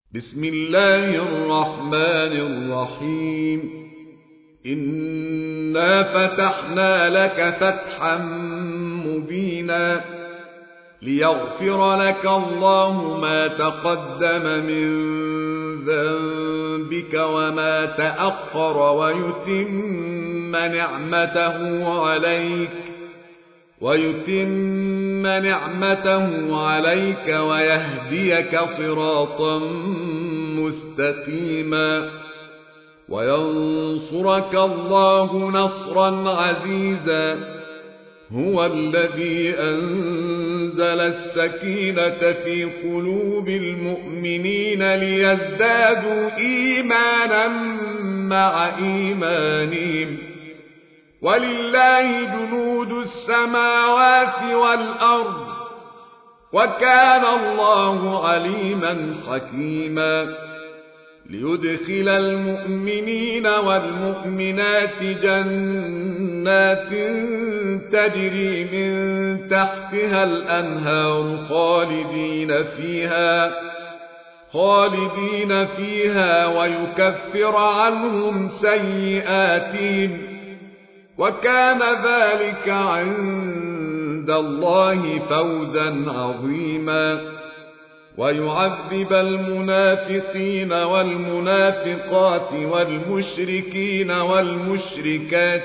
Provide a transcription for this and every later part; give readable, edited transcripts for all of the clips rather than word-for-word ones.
بسم الله الرحمن الرحيم. إنا فتحنا لك فتحا مبينا ليغفر لك الله ما تقدم من ذنبك وما تأخر ويتم نعمته عليك ويهديك صراطا مستقيما وينصرك الله نصرا عزيزا. هو الذي أنزل السكينة في قلوب المؤمنين ليزدادوا إيمانا مع إيمانهم، ولله جنود السماوات والأرض، وكان الله عليما حكيما. ليدخل المؤمنين والمؤمنات جنات تجري من تحتها الأنهار خالدين فيها ويكفر عنهم سيئاتهم، وكان ذلك عند الله فوزا عظيما. ويعذب المنافقين والمنافقات والمشركين والمشركات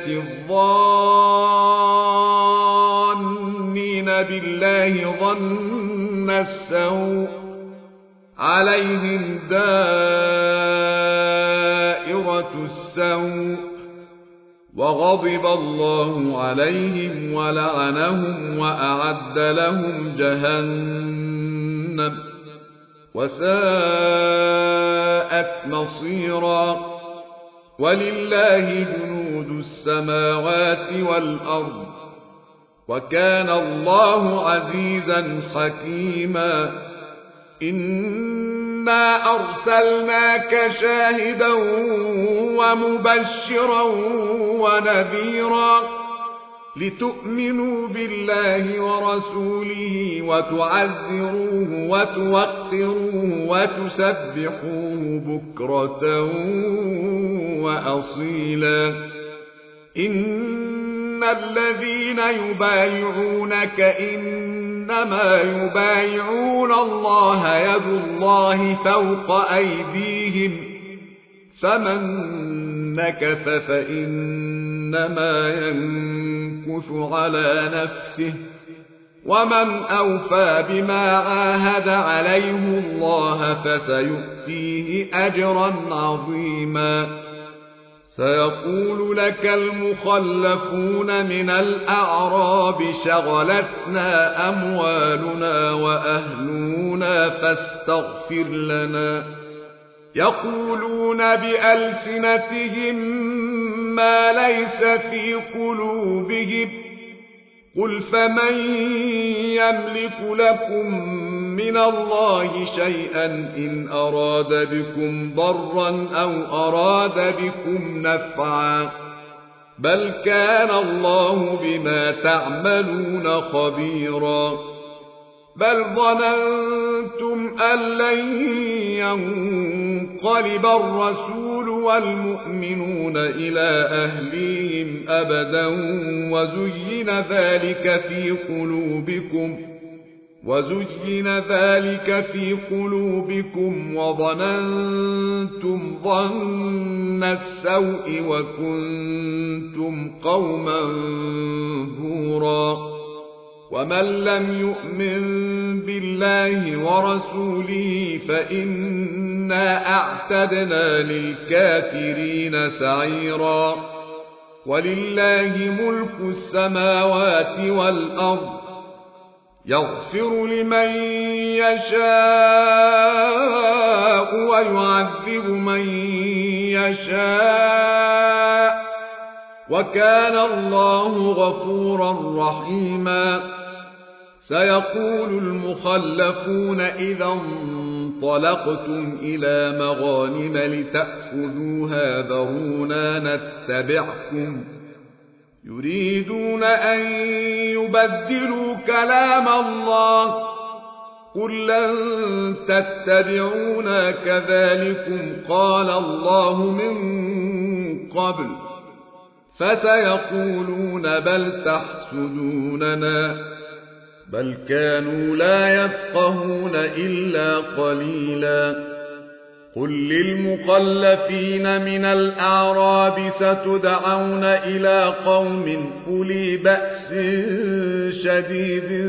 الظانين بالله ظن السوء عليهم دائرة السوء، وغضب الله عليهم ولعنهم وأعد لهم جهنم وساءت مصيرا. ولله جنود السماوات والأرض، وكان الله عزيزا حكيما. إنا أرسلناك شاهدا ومبشرا ونذيرا لتؤمنوا بالله ورسوله وتعزروه وتوقروه وتسبحوه بكرة وأصيلا. إن الذين يبايعونك إنما يبايعون الله يد الله فوق أيديهم، فمن نكث فإنما ينكث على نفسه، ومن أوفى بما عاهد عليه الله فسيؤتيه أجرا عظيما. سيقول لك المخلفون من الأعراب شغلتنا أموالنا وأهلنا فاستغفر لنا، يقولون بألسنتهم ما ليس في قلوبهم، قل فمن يملك لكم من الله شيئا إن أراد بكم ضرا أو أراد بكم نفعا، بل كان الله بما تعملون خبيرا. بل ظننتم أن لن ينقلب الرسول والمؤمنون إلى أهليهم أبدا وزين ذلك في قلوبكم وظننتم ظن السوء وكنتم قوما بورا. ومن لم يؤمن بالله ورسوله فإنا أعتدنا للكافرين سعيرا. ولله ملك السماوات والأرض، يغفر لمن يشاء ويعذب من يشاء، وكان الله غفورا رحيما. سيقول المخلفون إذا انطلقتم إلى مغانم لتأخذوها ذرونا نتبعكم، يريدون أن يبدلوا كلام الله، قل لن تتبعونا كذلكم قال الله من قبل فسيقولون بل تحسدوننا بل كانوا لا يفقهون إلا قليلا قل للمخلفين من الأعراب ستدعون إلى قوم أولي بأس شديد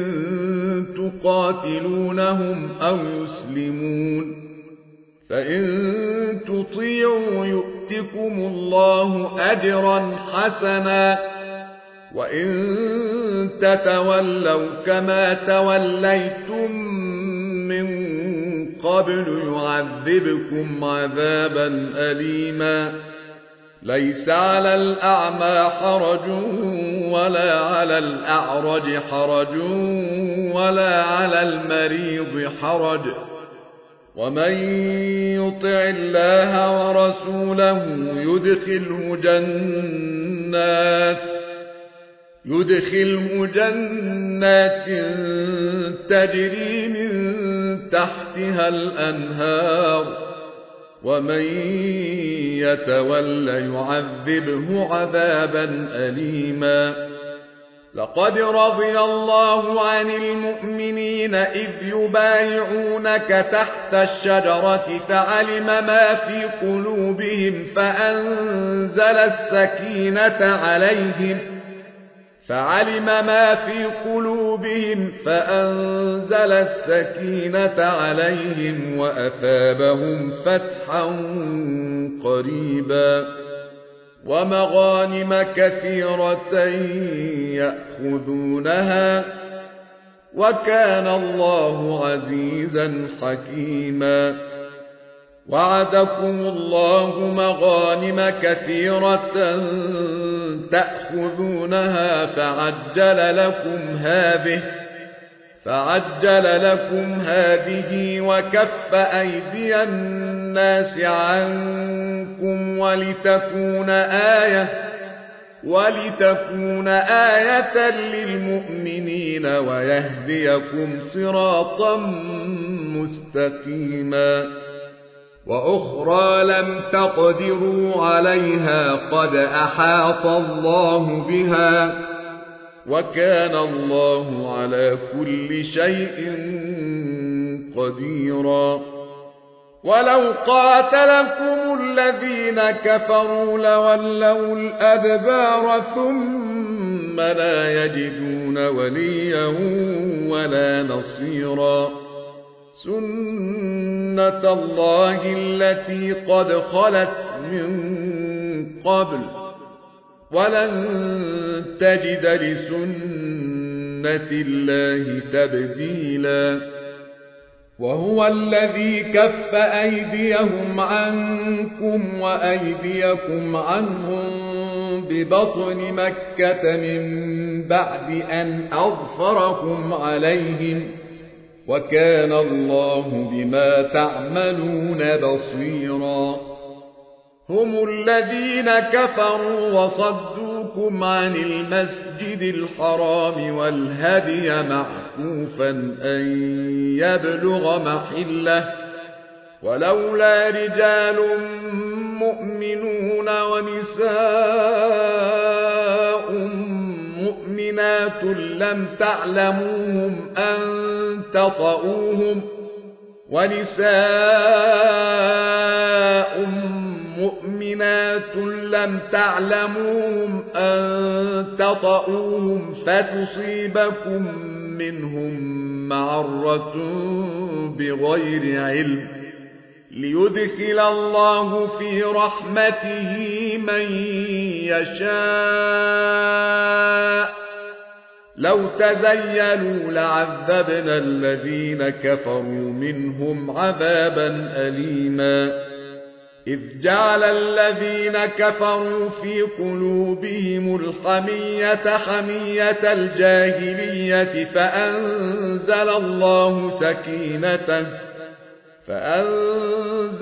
تقاتلونهم أو يسلمون فإن تطيعوا يؤتكم الله أجرا حسنا وإن تتولوا كما توليتم من قبل يعذبكم عذابا أليما ليس على الأعمى حرج ولا على الأعرج حرج ولا على المريض حرج ومن يطع الله ورسوله يدخله جنات تجري من تحتها الأنهار ومن يتول يعذبه عذابا أليما لقد رضي الله عن المؤمنين إذ يبايعونك تحت الشجرة فعلم ما في قلوبهم فأنزل السكينة عليهم وأثابهم فتحا قريبا ومغانم كثيرة يأخذونها وكان الله عزيزا حكيما وعدكم الله مغانم كثيرة تأخذونها فعجل لكم هذه وكف أيدي الناس عنكم ولتكون آية للمؤمنين ويهديكم صراطا مستقيما وأخرى لم تقدروا عليها قد أحاط الله بها وكان الله على كل شيء قديرا ولو قاتلكم الذين كفروا لولوا الأدبار ثم لا يجدون وليا ولا نصيرا سنة الله التي قد خلت من قبل ولن تجد لسنة الله تبديلا وهو الذي كف أيديهم عنكم وأيديكم عنهم ببطن مكة من بعد أن أظفركم عليهم وكان الله بما تعملون بصيرا هم الذين كفروا وصدوكم عن المسجد الحرام والهدي معكوفا أن يبلغ محله ولولا رجال مؤمنون ونساء مؤمنات لم تعلموهم أن تطؤوهم فتصيبكم منهم معرة بغير علم ليدخل الله في رحمته من يشاء لو تزيلوا لعذبنا الذين كفروا منهم عذابا أليما إذ جعل الذين كفروا في قلوبهم الحمية حمية الجاهلية فأنزل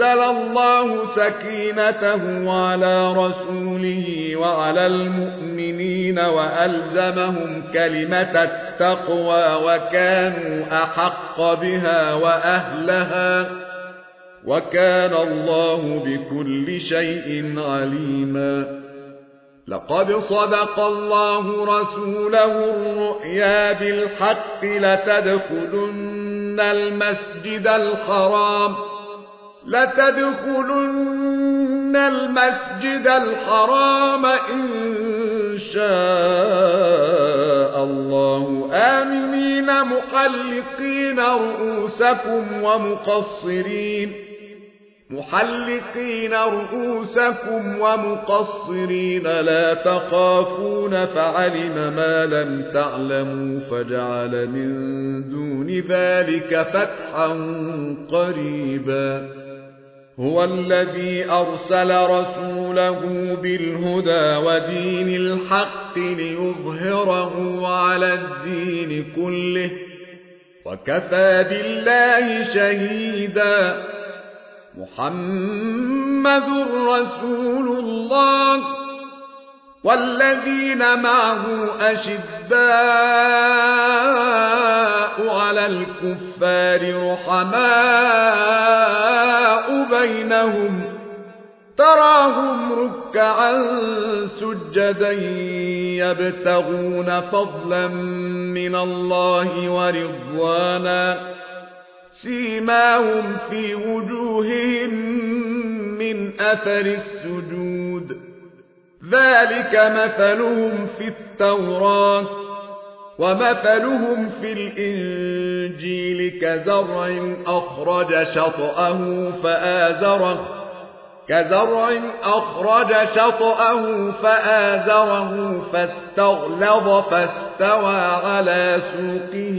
الله سكينته على رسوله وعلى المؤمنين المؤمنين وألزمهم كلمة التقوى وكانوا أحق بها وأهلها وكان الله بكل شيء عليما. لقد صدق الله رسوله الرؤيا بالحق لتدخلن المسجد الحرام إن شاء الله آمنين محلقين رؤوسكم ومقصرين لا تخافون فعلم ما لم تعلموا فجعل من دون ذلك فتحا قريبا. هو الذي أرسل رسوله بالهدى ودين الحق ليظهره على الدين كله وكفى بالله شهيدا. محمد رسول الله والذين معه أشداء على الكفار رحماء بينهم تراهم ركعا سجدا يبتغون فضلا من الله ورضوانا سيماهم في وجوههم من أثر السجود ذلك مثلهم في التوراة ومثلهم في الإنجيل كزرع أخرج شطأه فآزره فاستغلظ فاستوى على سوقه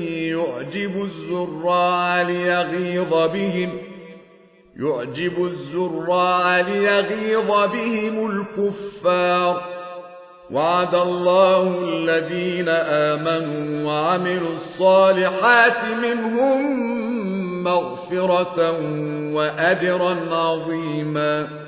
يعجب الزراع ليغيظ بهم الكفار. وعد الله الذين آمنوا وعملوا الصالحات منهم مغفرة وأجرا عظيما.